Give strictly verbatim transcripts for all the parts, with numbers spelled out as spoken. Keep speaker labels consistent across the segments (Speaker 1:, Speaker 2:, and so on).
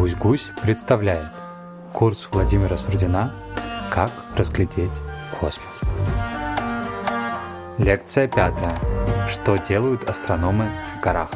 Speaker 1: Гусь-Гусь представляет курс Владимира Сурдина «Как разглядеть космос». Лекция пятая. Что делают астрономы в горах?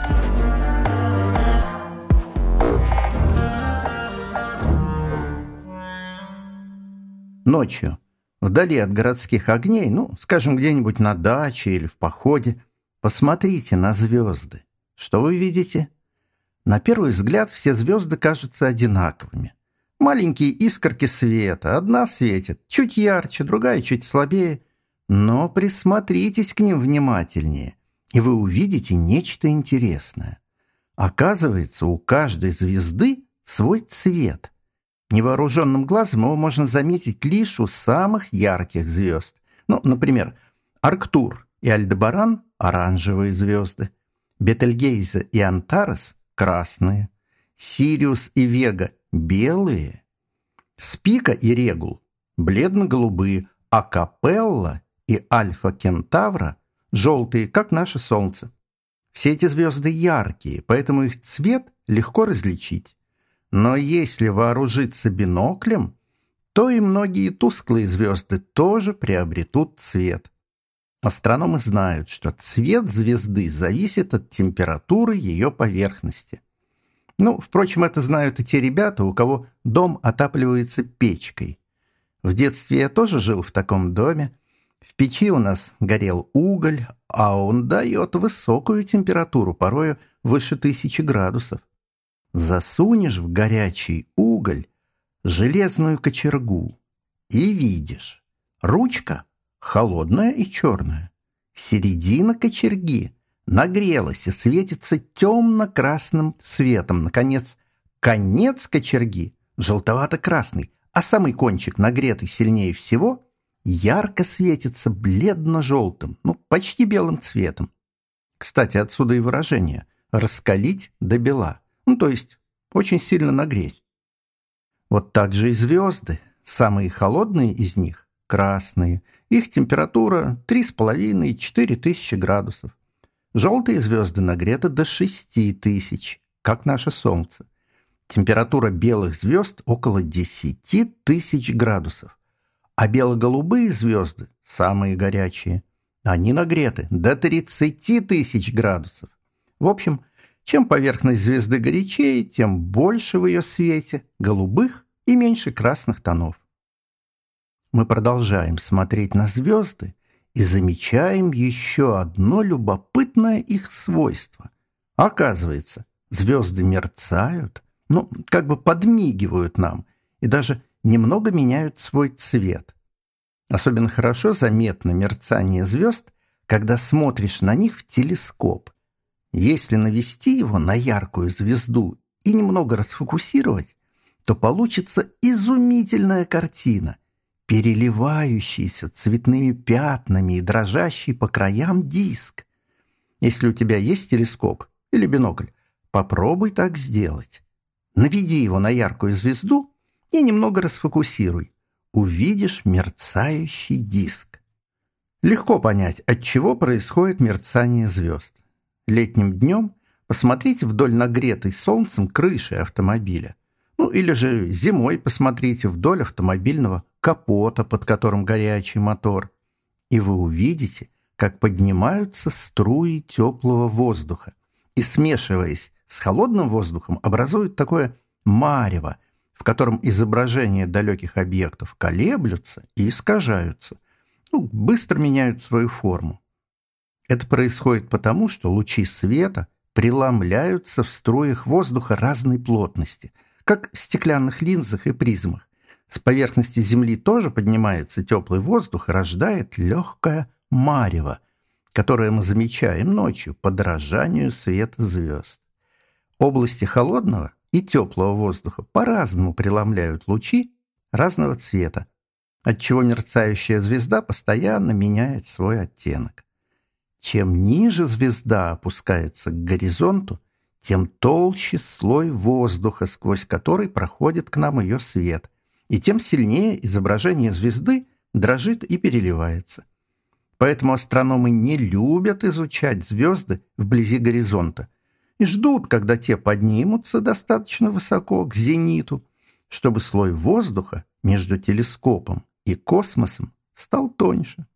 Speaker 2: Ночью, вдали от городских огней, ну, скажем, где-нибудь на даче или в походе, посмотрите на звезды. Что вы видите? На первый взгляд все звезды кажутся одинаковыми. Маленькие искорки света, одна светит чуть ярче, другая чуть слабее. Но присмотритесь к ним внимательнее, и вы увидите нечто интересное. Оказывается, у каждой звезды свой цвет. Невооруженным глазом его можно заметить лишь у самых ярких звезд. Ну, например, Арктур и Альдебаран – оранжевые звезды, Бетельгейзе и Антарес – красные, Сириус и Вега – белые, Спика и Регул – бледно-голубые, а Капелла и Альфа Кентавра – желтые, как наше Солнце. Все эти звезды яркие, поэтому их цвет легко различить. Но если вооружиться биноклем, то и многие тусклые звезды тоже приобретут цвет. Астрономы знают, что цвет звезды зависит от температуры ее поверхности. Ну, впрочем, это знают и те ребята, у кого дом отапливается печкой. В детстве я тоже жил в таком доме. В печи у нас горел уголь, а он дает высокую температуру, порою выше тысячи градусов. Засунешь в горячий уголь железную кочергу и видишь, ручка холодная и черная, середина кочерги нагрелась и светится темно-красным цветом. Наконец, конец кочерги желтовато-красный, а самый кончик, нагретый сильнее всего, ярко светится бледно-желтым, ну, почти белым цветом. Кстати, отсюда и выражение «раскалить до бела». Ну, то есть очень сильно нагреть. Вот так же и звезды. Самые холодные из них – красные. Их температура три с половиной - четыре тысячи градусов. Желтые звезды нагреты до шести тысяч, как наше Солнце. Температура белых звезд около десяти тысяч градусов. А бело-голубые звезды, самые горячие, они нагреты до тридцати тысяч градусов. В общем, чем поверхность звезды горячее, тем больше в ее свете голубых и меньше красных тонов. Мы продолжаем смотреть на звезды и замечаем еще одно любопытное их свойство. Оказывается, звезды мерцают, ну, как бы подмигивают нам, и даже немного меняют свой цвет. Особенно хорошо заметно мерцание звезд, когда смотришь на них в телескоп. Если навести его на яркую звезду и немного расфокусировать, то получится изумительная картина, переливающийся цветными пятнами и дрожащий по краям диск. Если у тебя есть телескоп или бинокль, попробуй так сделать. Наведи его на яркую звезду и немного расфокусируй. Увидишь мерцающий диск. Легко понять, от чего происходит мерцание звезд. Летним днем посмотрите вдоль нагретой солнцем крыши автомобиля. Ну или же зимой посмотрите вдоль автомобильного капота, под которым горячий мотор. И вы увидите, как поднимаются струи теплого воздуха. И, смешиваясь с холодным воздухом, образуют такое марево, в котором изображения далеких объектов колеблются и искажаются. Ну, быстро меняют свою форму. Это происходит потому, что лучи света преломляются в струях воздуха разной плотности, как в стеклянных линзах и призмах. С поверхности Земли тоже поднимается теплый воздух и рождает легкое марево, которое мы замечаем ночью по дрожанию света звезд. Области холодного и теплого воздуха по-разному преломляют лучи разного цвета, отчего мерцающая звезда постоянно меняет свой оттенок. Чем ниже звезда опускается к горизонту, тем толще слой воздуха, сквозь который проходит к нам ее свет, и тем сильнее изображение звезды дрожит и переливается. Поэтому астрономы не любят изучать звезды вблизи горизонта. и ждут, когда те поднимутся достаточно высоко, к зениту, чтобы слой воздуха между телескопом и космосом стал тоньше.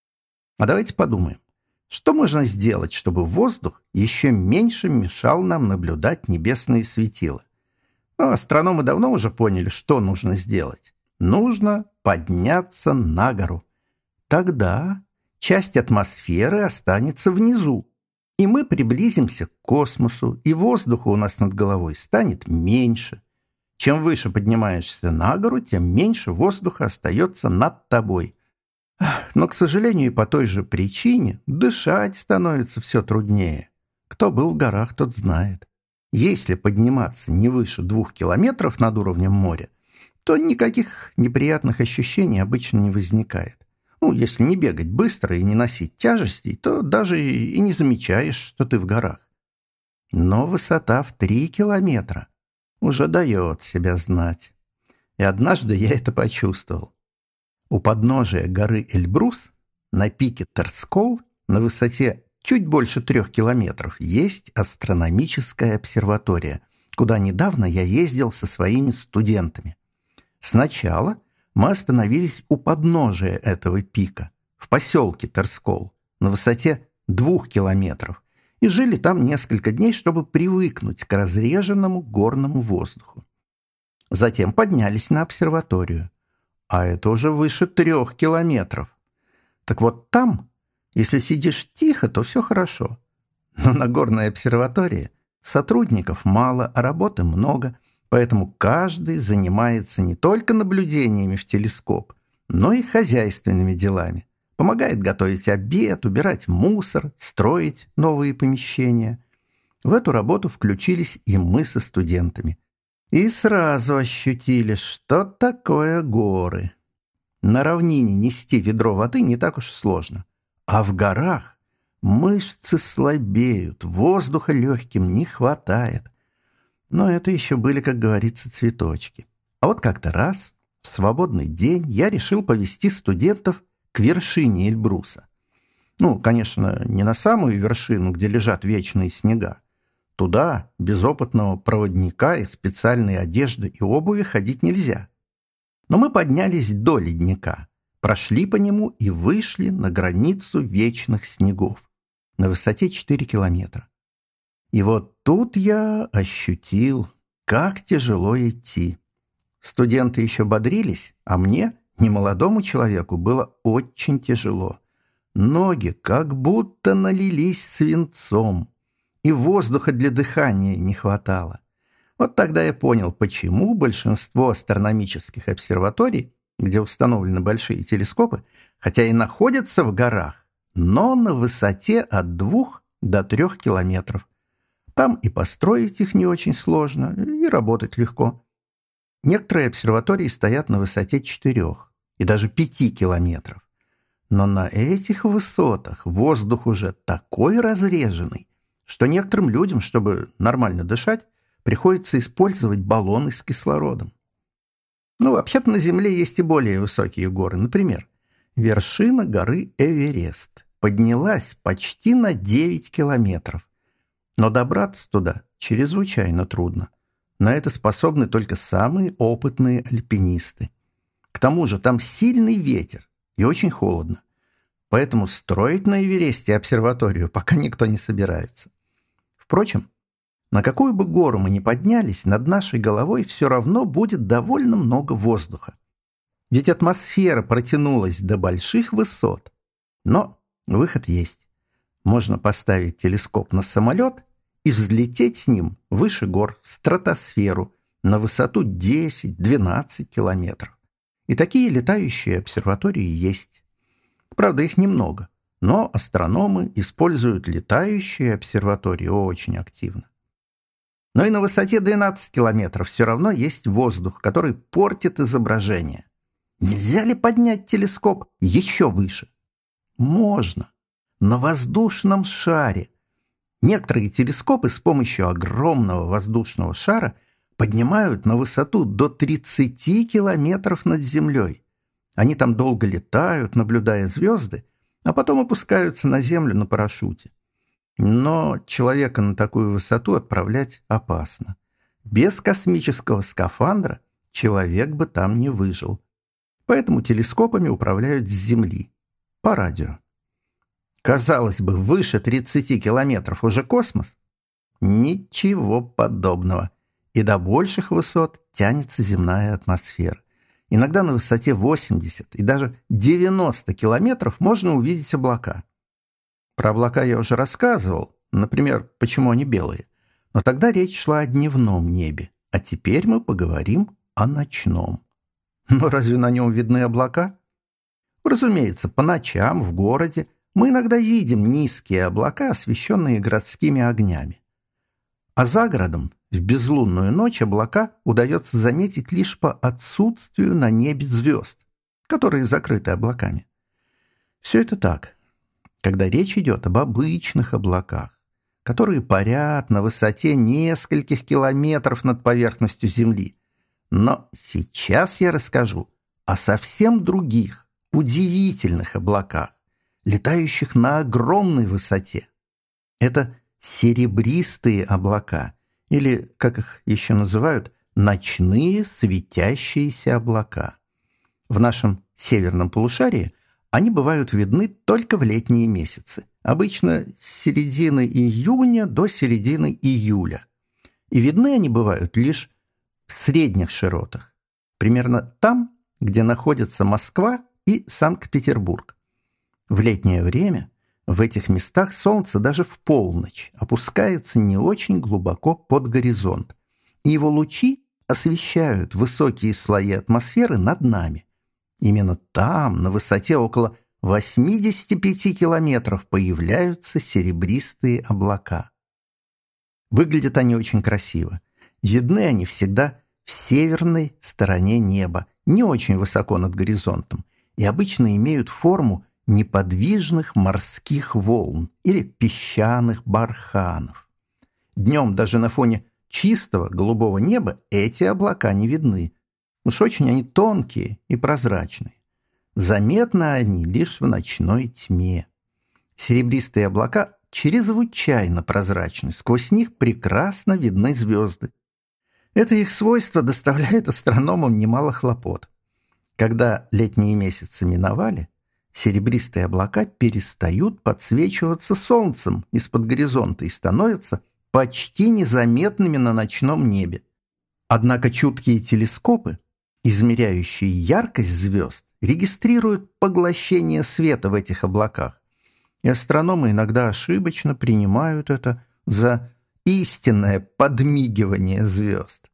Speaker 2: А давайте подумаем, что можно сделать, чтобы воздух еще меньше мешал нам наблюдать небесные светила? Ну, астрономы давно уже поняли, что нужно сделать. Нужно подняться на гору. Тогда часть атмосферы останется внизу, и мы приблизимся к космосу, и воздуха у нас над головой станет меньше. Чем выше поднимаешься на гору, тем меньше воздуха остается над тобой. Но, к сожалению, и по той же причине дышать становится все труднее. Кто был в горах, тот знает. Если подниматься не выше двух километров над уровнем моря, то никаких неприятных ощущений обычно не возникает. Ну, если не бегать быстро и не носить тяжестей, то даже и не замечаешь, что ты в горах. Но высота в три километра уже дает себя знать. И однажды я это почувствовал. У подножия горы Эльбрус, на пике Терскол, на высоте чуть больше трех километров, есть астрономическая обсерватория, куда недавно я ездил со своими студентами. Сначала мы остановились у подножия этого пика, в поселке Терскол, на высоте двух километров, и жили там несколько дней, чтобы привыкнуть к разреженному горному воздуху. Затем поднялись на обсерваторию, а это уже выше трех километров. Так вот там, если сидишь тихо, то все хорошо. Но на горной обсерватории сотрудников мало, а работы много, поэтому каждый занимается не только наблюдениями в телескоп, но и хозяйственными делами. Помогает готовить обед, убирать мусор, строить новые помещения. В эту работу включились и мы со студентами. И сразу ощутили, что такое горы. На равнине нести ведро воды не так уж сложно. А в горах мышцы слабеют, воздуха легким не хватает. Но это еще были, как говорится, цветочки. А вот как-то раз, в свободный день, я решил повести студентов к вершине Эльбруса. Ну, конечно, не на самую вершину, где лежат вечные снега. Туда без опытного проводника и специальной одежды и обуви ходить нельзя. Но мы поднялись до ледника, прошли по нему и вышли на границу вечных снегов на высоте четыре километра. И вот тут я ощутил, как тяжело идти. Студенты еще бодрились, а мне, немолодому человеку, было очень тяжело. Ноги как будто налились свинцом, и воздуха для дыхания не хватало. Вот тогда я понял, почему большинство астрономических обсерваторий, где установлены большие телескопы, хотя и находятся в горах, но на высоте от двух до трех километров. Там и построить их не очень сложно, и работать легко. Некоторые обсерватории стоят на высоте четырех и даже пяти километров. Но на этих высотах воздух уже такой разреженный, что некоторым людям, чтобы нормально дышать, приходится использовать баллоны с кислородом. Ну, вообще-то на Земле есть и более высокие горы. Например, вершина горы Эверест поднялась почти на девять километров. Но добраться туда чрезвычайно трудно. На это способны только самые опытные альпинисты. К тому же там сильный ветер и очень холодно. Поэтому строить на Эвересте обсерваторию пока никто не собирается. Впрочем, на какую бы гору мы ни поднялись, над нашей головой все равно будет довольно много воздуха. Ведь атмосфера протянулась до больших высот. Но выход есть. Можно поставить телескоп на самолет и взлететь с ним выше гор, в стратосферу, на высоту десять-двенадцать километров. И такие летающие обсерватории есть. Правда, их немного, но астрономы используют летающие обсерватории очень активно. Но и на высоте двенадцать километров все равно есть воздух, который портит изображение. Нельзя ли поднять телескоп еще выше? Можно. На воздушном шаре. Некоторые телескопы с помощью огромного воздушного шара поднимают на высоту до тридцати километров над землей. Они там долго летают, наблюдая звезды, а потом опускаются на землю на парашюте. Но человека на такую высоту отправлять опасно. Без космического скафандра человек бы там не выжил. Поэтому телескопами управляют с Земли, по радио. Казалось бы, выше тридцати километров уже космос? Ничего подобного. И до больших высот тянется земная атмосфера. Иногда на высоте восемьдесят и даже девяносто километров можно увидеть облака. Про облака я уже рассказывал, например, почему они белые. Но тогда речь шла о дневном небе, а теперь мы поговорим о ночном. Но разве на нем видны облака? Разумеется, по ночам в городе мы иногда видим низкие облака, освещенные городскими огнями. А за городом в безлунную ночь облака удается заметить лишь по отсутствию на небе звезд, которые закрыты облаками. Все это так, когда речь идет об обычных облаках, которые парят на высоте нескольких километров над поверхностью Земли. Но сейчас я расскажу о совсем других, удивительных облаках, летающих на огромной высоте. Это серебристые облака, или, как их еще называют, ночные светящиеся облака. В нашем северном полушарии они бывают видны только в летние месяцы, обычно с середины июня до середины июля. И видны они бывают лишь в средних широтах, примерно там, где находятся Москва и Санкт-Петербург. В летнее время в этих местах солнце даже в полночь опускается не очень глубоко под горизонт, и его лучи освещают высокие слои атмосферы над нами. Именно там, на высоте около восьмидесяти пяти километров, появляются серебристые облака. Выглядят они очень красиво. Видны они всегда в северной стороне неба, не очень высоко над горизонтом, и обычно имеют форму неподвижных морских волн или песчаных барханов. Днем даже на фоне чистого голубого неба эти облака не видны. Уж очень они тонкие и прозрачные. Заметны они лишь в ночной тьме. Серебристые облака чрезвычайно прозрачны, сквозь них прекрасно видны звезды. Это их свойство доставляет астрономам немало хлопот. Когда летние месяцы миновали, серебристые облака перестают подсвечиваться солнцем из-под горизонта и становятся почти незаметными на ночном небе. Однако чуткие телескопы, измеряющие яркость звезд, регистрируют поглощение света в этих облаках, и астрономы иногда ошибочно принимают это за истинное подмигивание звезд.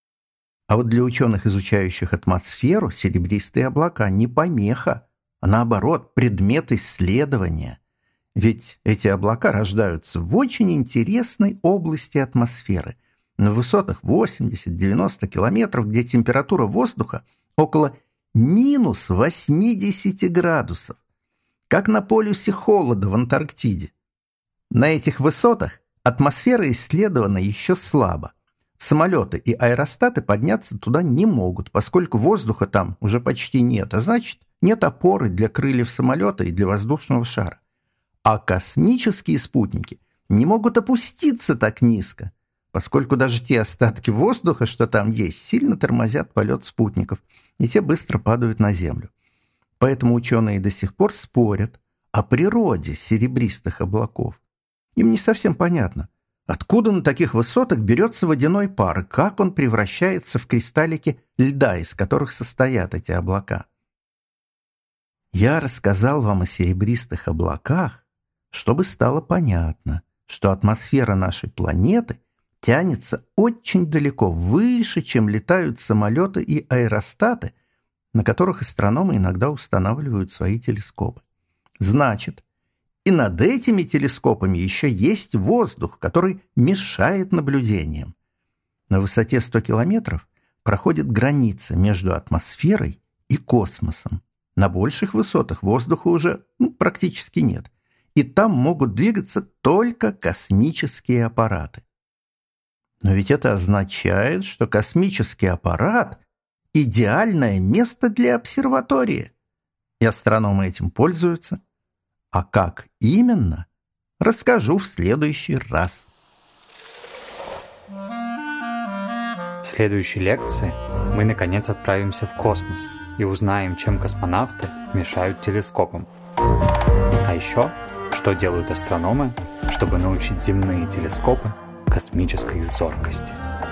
Speaker 2: А вот для ученых, изучающих атмосферу, серебристые облака не помеха, а наоборот, предмет исследования. Ведь эти облака рождаются в очень интересной области атмосферы, на высотах восемьдесят-девяносто километров, где температура воздуха около минус восьмидесяти градусов, как на полюсе холода в Антарктиде. На этих высотах атмосфера исследована еще слабо. Самолеты и аэростаты подняться туда не могут, поскольку воздуха там уже почти нет, а значит, нет опоры для крыльев самолета и для воздушного шара. А космические спутники не могут опуститься так низко, поскольку даже те остатки воздуха, что там есть, сильно тормозят полет спутников, и те быстро падают на Землю. Поэтому ученые до сих пор спорят о природе серебристых облаков. Им не совсем понятно, откуда на таких высотах берется водяной пар, и как он превращается в кристаллики льда, из которых состоят эти облака. Я рассказал вам о серебристых облаках, чтобы стало понятно, что атмосфера нашей планеты тянется очень далеко, выше, чем летают самолеты и аэростаты, на которых астрономы иногда устанавливают свои телескопы. Значит, и над этими телескопами еще есть воздух, который мешает наблюдениям. На высоте ста километров проходит граница между атмосферой и космосом. На больших высотах воздуха уже ну, практически нет, и там могут двигаться только космические аппараты. Но ведь это означает, что космический аппарат – идеальное место для обсерватории, и астрономы этим пользуются. А как именно? расскажу в следующий раз.
Speaker 1: В следующей лекции мы наконец отправимся в космос и узнаем, чем космонавты мешают телескопам. А еще, что делают астрономы, чтобы научить земные телескопы космической зоркости.